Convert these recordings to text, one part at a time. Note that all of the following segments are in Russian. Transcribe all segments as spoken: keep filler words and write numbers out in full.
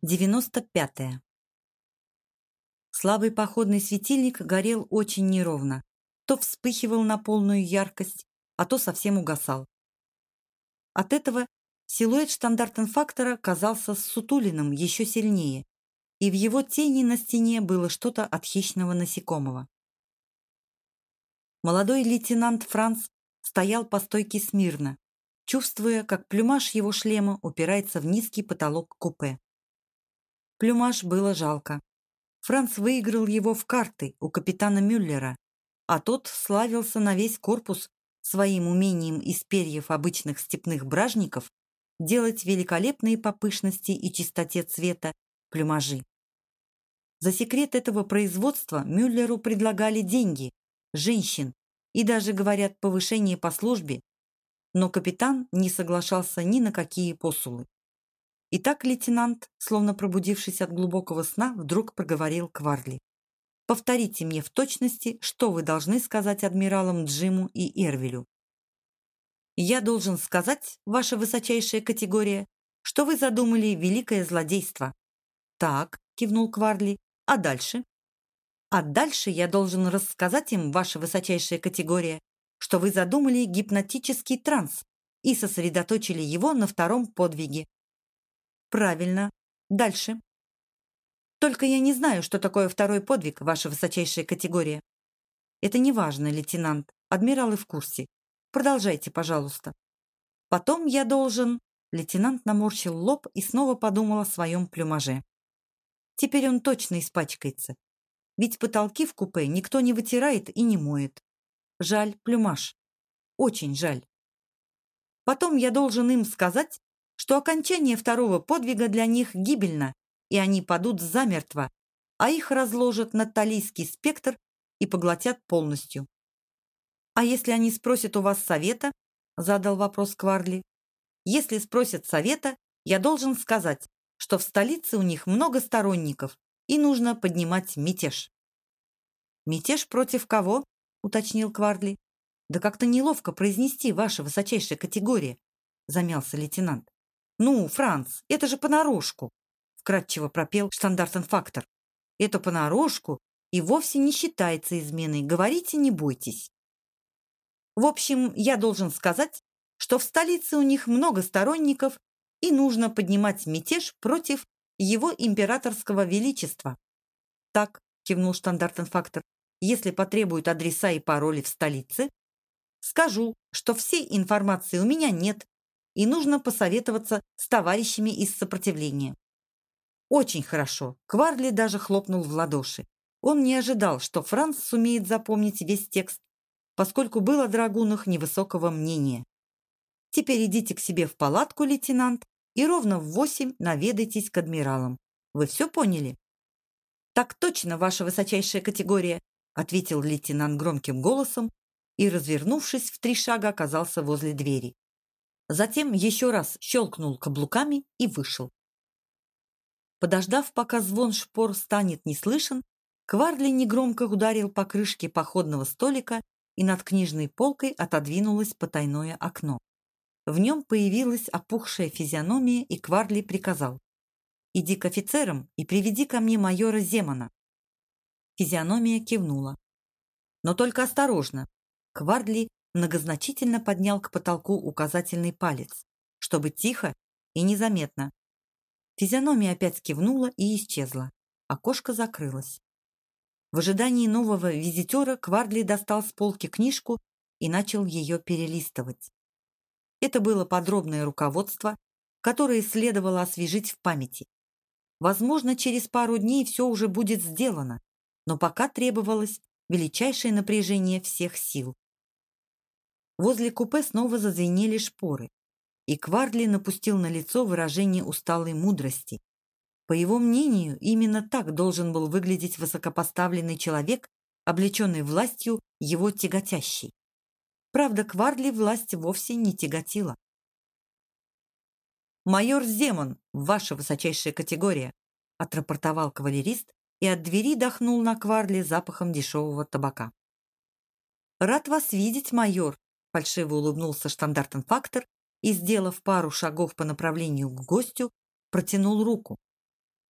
девяносто пятое. Слабый походный светильник горел очень неровно. То вспыхивал на полную яркость, а то совсем угасал. От этого силуэт штандартенфактора казался ссутуленным еще сильнее, и в его тени на стене было что-то от хищного насекомого. Молодой лейтенант Франц стоял по стойке смирно, чувствуя, как плюмаж его шлема упирается в низкий потолок купе. Плюмаж было жалко. Франц выиграл его в карты у капитана Мюллера, а тот славился на весь корпус своим умением из перьев обычных степных бражников делать великолепные по пышности и чистоте цвета плюмажи. За секрет этого производства Мюллеру предлагали деньги, женщин и даже, говорят, повышение по службе, но капитан не соглашался ни на какие посулы. Итак, лейтенант, словно пробудившись от глубокого сна, вдруг проговорил Кварли. «Повторите мне в точности, что вы должны сказать адмиралам Джиму и Эрвилю». «Я должен сказать, ваша высочайшая категория, что вы задумали великое злодейство». «Так», — кивнул Кварли, — «а дальше?» «А дальше я должен рассказать им, ваша высочайшая категория, что вы задумали гипнотический транс и сосредоточили его на втором подвиге». «Правильно. Дальше». «Только я не знаю, что такое второй подвиг, ваша высочайшая категория». «Это не важно, лейтенант. Адмиралы в курсе. Продолжайте, пожалуйста». «Потом я должен...» Лейтенант наморщил лоб и снова подумал о своем плюмаже. Теперь он точно испачкается. Ведь потолки в купе никто не вытирает и не моет. Жаль плюмаж. Очень жаль. Потом я должен им сказать, что окончание второго подвига для них гибельно, и они падут замертво, а их разложат на талийский спектр и поглотят полностью. «А если они спросят у вас совета?» — задал вопрос Кварли. «Если спросят совета, я должен сказать, что в столице у них много сторонников, и нужно поднимать мятеж». «Мятеж против кого?» — уточнил Кварли. «Да как-то неловко произнести, ваша высочайшая категория», — замялся лейтенант. «Ну, Франц, это же понарошку», — вкратчиво пропел штандартенфактор. «Это понарошку и вовсе не считается изменой. Говорите, не бойтесь». «В общем, я должен сказать, что в столице у них много сторонников и нужно поднимать мятеж против его императорского величества». «Так», — кивнул штандартенфактор, «если потребуют адреса и пароли в столице, скажу, что всей информации у меня нет, и нужно посоветоваться с товарищами из сопротивления». Очень хорошо. Кварли даже хлопнул в ладоши. Он не ожидал, что Франц сумеет запомнить весь текст, поскольку был о драгунах невысокого мнения. «Теперь идите к себе в палатку, лейтенант, и ровно в восемь наведайтесь к адмиралам. Вы все поняли?» «Так точно, ваша высочайшая категория», ответил лейтенант громким голосом и, развернувшись в три шага, оказался возле двери. Затем еще раз щелкнул каблуками и вышел. Подождав, пока звон шпор станет не слышен, Кварли негромко ударил по крышке походного столика, и над книжной полкой отодвинулось потайное окно. В нем появилась опухшая физиономия, и Кварли приказал: «Иди к офицерам и приведи ко мне майора Земана». Физиономия кивнула. «Но только осторожно». Кварли многозначительно поднял к потолку указательный палец, чтобы тихо и незаметно. Физиономия опять кивнула и исчезла. Окошко закрылось. В ожидании нового визитера Кварли достал с полки книжку и начал ее перелистывать. Это было подробное руководство, которое следовало освежить в памяти. Возможно, через пару дней все уже будет сделано, но пока требовалось величайшее напряжение всех сил. Возле купе снова зазвенели шпоры, и Кварли напустил на лицо выражение усталой мудрости. По его мнению, именно так должен был выглядеть высокопоставленный человек, облеченный властью его тяготящей. Правда, Кварли власть вовсе не тяготила. «Майор Земан, ваша высочайшая категория», отрапортовал кавалерист и от двери дохнул на Кварли запахом дешевого табака. «Рад вас видеть, майор», фальшиво улыбнулся штандартенфактор и, сделав пару шагов по направлению к гостю, протянул руку.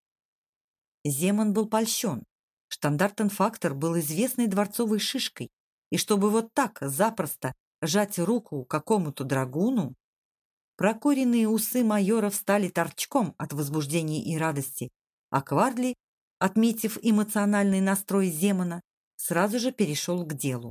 Земан был польщен. Штандартенфактор был известной дворцовой шишкой, и чтобы вот так запросто жать руку какому-то драгуну... Прокуренные усы майора встали торчком от возбуждения и радости, а Квардли, отметив эмоциональный настрой Земана, сразу же перешел к делу.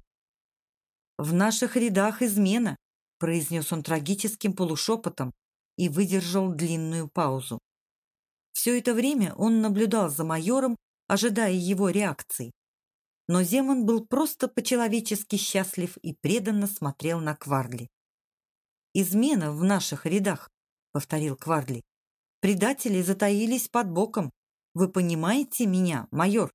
«В наших рядах измена», — произнес он трагическим полушепотом и выдержал длинную паузу. Все это время он наблюдал за майором, ожидая его реакции. Но Земан был просто по-человечески счастлив и преданно смотрел на Квардли. «Измена в наших рядах», — повторил Квардли. «Предатели затаились под боком. Вы понимаете меня, майор?»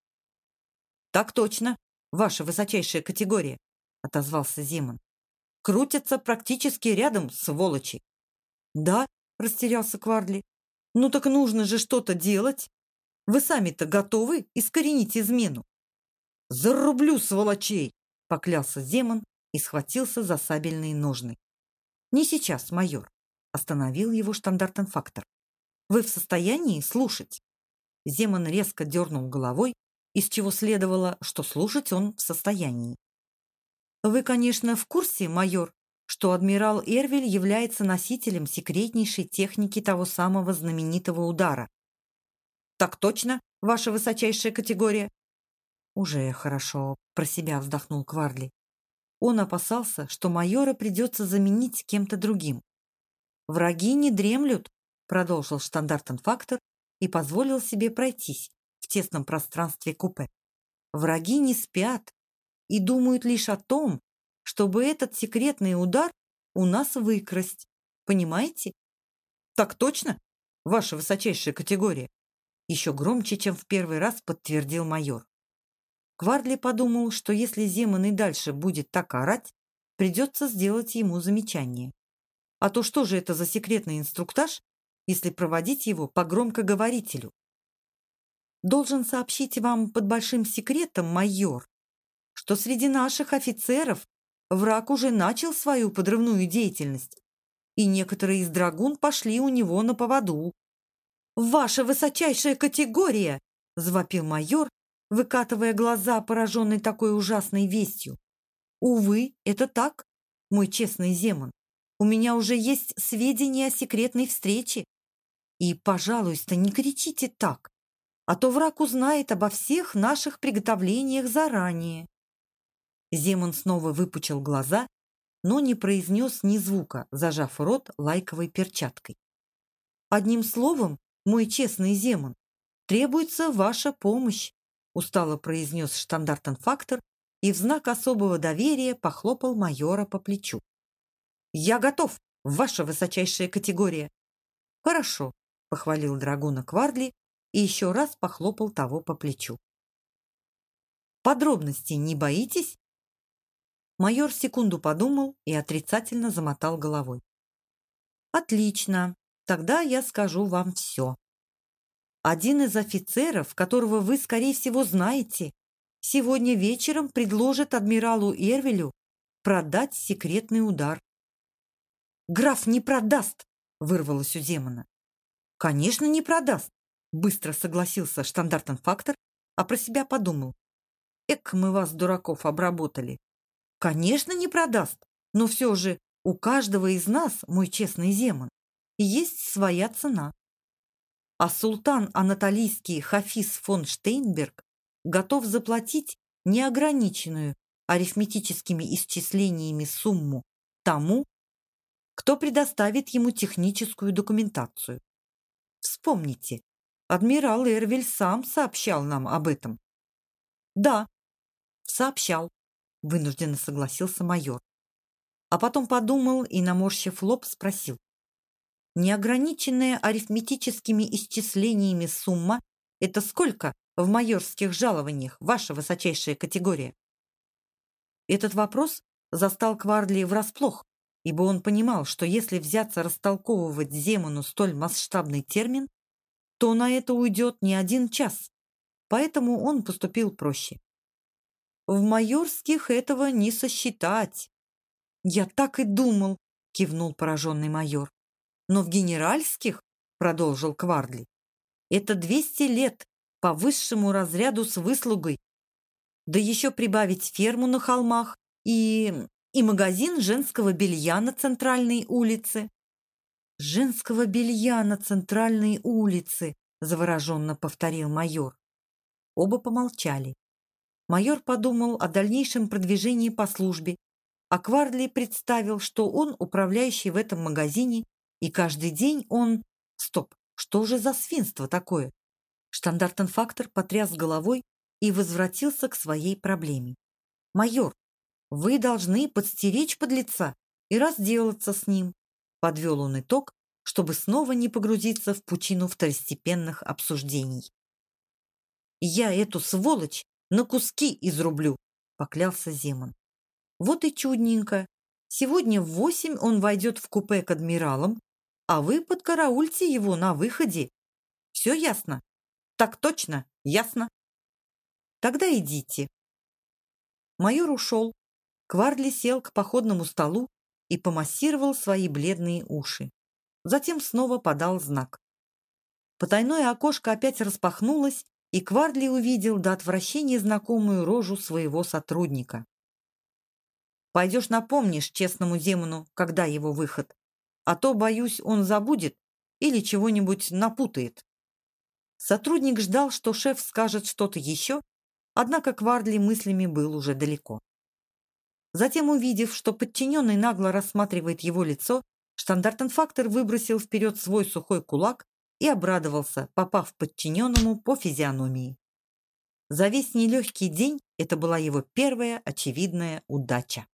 «Так точно, ваша высочайшая категория», — отозвался Земан. «Крутятся практически рядом, сволочи». «Да», — растерялся Квардли. «Ну так нужно же что-то делать. Вы сами-то готовы искоренить измену?» «Зарублю сволочей!» — поклялся Земан и схватился за сабельные ножны. «Не сейчас, майор», — остановил его штандартенфактор. «Вы в состоянии слушать?» Земан резко дернул головой, из чего следовало, что слушать он в состоянии. «Вы, конечно, в курсе, майор, что адмирал Эрвиль является носителем секретнейшей техники того самого знаменитого удара?» «Так точно, ваша высочайшая категория». «Уже хорошо», — про себя вздохнул Квардли. Он опасался, что майора придется заменить кем-то другим. «Враги не дремлют», — продолжил штандартенфактор и позволил себе пройтись в тесном пространстве купе. «Враги не спят и думают лишь о том, чтобы этот секретный удар у нас выкрасть. Понимаете?» «Так точно, ваша высочайшая категория», — еще громче, чем в первый раз подтвердил майор. Квардли подумал, что если Земан и дальше будет так орать, придется сделать ему замечание. А то что же это за секретный инструктаж, если проводить его по громкоговорителю? «Должен сообщить вам под большим секретом, майор, что среди наших офицеров враг уже начал свою подрывную деятельность, и некоторые из драгун пошли у него на поводу». «Ваша высочайшая категория!» — завопил майор, выкатывая глаза, пораженный такой ужасной вестью. «Увы, это так, мой честный Земан. У меня уже есть сведения о секретной встрече. И, пожалуйста, не кричите так, а то враг узнает обо всех наших приготовлениях заранее». Земан снова выпучил глаза, но не произнес ни звука, зажав рот лайковой перчаткой. «Одним словом, мой честный Земан, требуется ваша помощь», устало произнес штандартенфактор и в знак особого доверия похлопал майора по плечу. «Я готов, ваша высочайшая категория». «Хорошо», — похвалил драгуна Квардли и еще раз похлопал того по плечу. «Подробностей не боитесь?» Майор секунду подумал и отрицательно замотал головой. «Отлично, тогда я скажу вам все. Один из офицеров, которого вы, скорее всего, знаете, сегодня вечером предложит адмиралу Эрвилю продать секретный удар». «Граф не продаст!» — вырвалось у Земана. «Конечно, не продаст!» — быстро согласился штандартенфактор, а про себя подумал. «Эк, мы вас, дураков, обработали!» «Конечно, не продаст, но все же у каждого из нас, мой честный Земан, есть своя цена. А султан анатолийский Хафиз фон Штейнберг готов заплатить неограниченную арифметическими исчислениями сумму тому, кто предоставит ему техническую документацию. Вспомните, адмирал Эрвиль сам сообщал нам об этом». «Да, сообщал», — вынужденно согласился майор. А потом подумал и, наморщив лоб, спросил. «Неограниченная арифметическими исчислениями сумма — это сколько в майорских жалованиях, ваша высочайшая категория?» Этот вопрос застал Квардли врасплох, ибо он понимал, что если взяться растолковывать Земану столь масштабный термин, то на это уйдет не один час, поэтому он поступил проще. «В майорских этого не сосчитать». «Я так и думал», — кивнул пораженный майор. «Но в генеральских, — продолжил Квардли, — это двести лет по высшему разряду с выслугой. Да еще прибавить ферму на холмах и... и магазин женского белья на центральной улице. «Женского белья на центральной улице», — завороженно повторил майор. Оба помолчали. Майор подумал о дальнейшем продвижении по службе, а Квардли представил, что он управляющий в этом магазине, и каждый день он... Стоп, что же за свинство такое? Штандартенфактор потряс головой и возвратился к своей проблеме. «Майор, вы должны подстеречь подлеца и разделаться с ним», — подвел он итог, чтобы снова не погрузиться в пучину второстепенных обсуждений. «Я эту сволочь на куски изрублю», — поклялся Земан. «Вот и чудненько. Сегодня в восемь он войдет в купе к адмиралам, а вы подкараульте его на выходе. Все ясно?» «Так точно, ясно». «Тогда идите». Майор ушел. Квардли сел к походному столу и помассировал свои бледные уши. Затем снова подал знак. Потайное окошко опять распахнулось, и Квардли увидел до отвращения знакомую рожу своего сотрудника. «Пойдешь напомнишь честному Земану, когда его выход, а то, боюсь, он забудет или чего-нибудь напутает». Сотрудник ждал, что шеф скажет что-то еще, однако Квардли мыслями был уже далеко. Затем, увидев, что подчиненный нагло рассматривает его лицо, штандартенфактор выбросил вперед свой сухой кулак и обрадовался, попав подчиненному по физиономии. За весь нелегкий день это была его первая очевидная удача.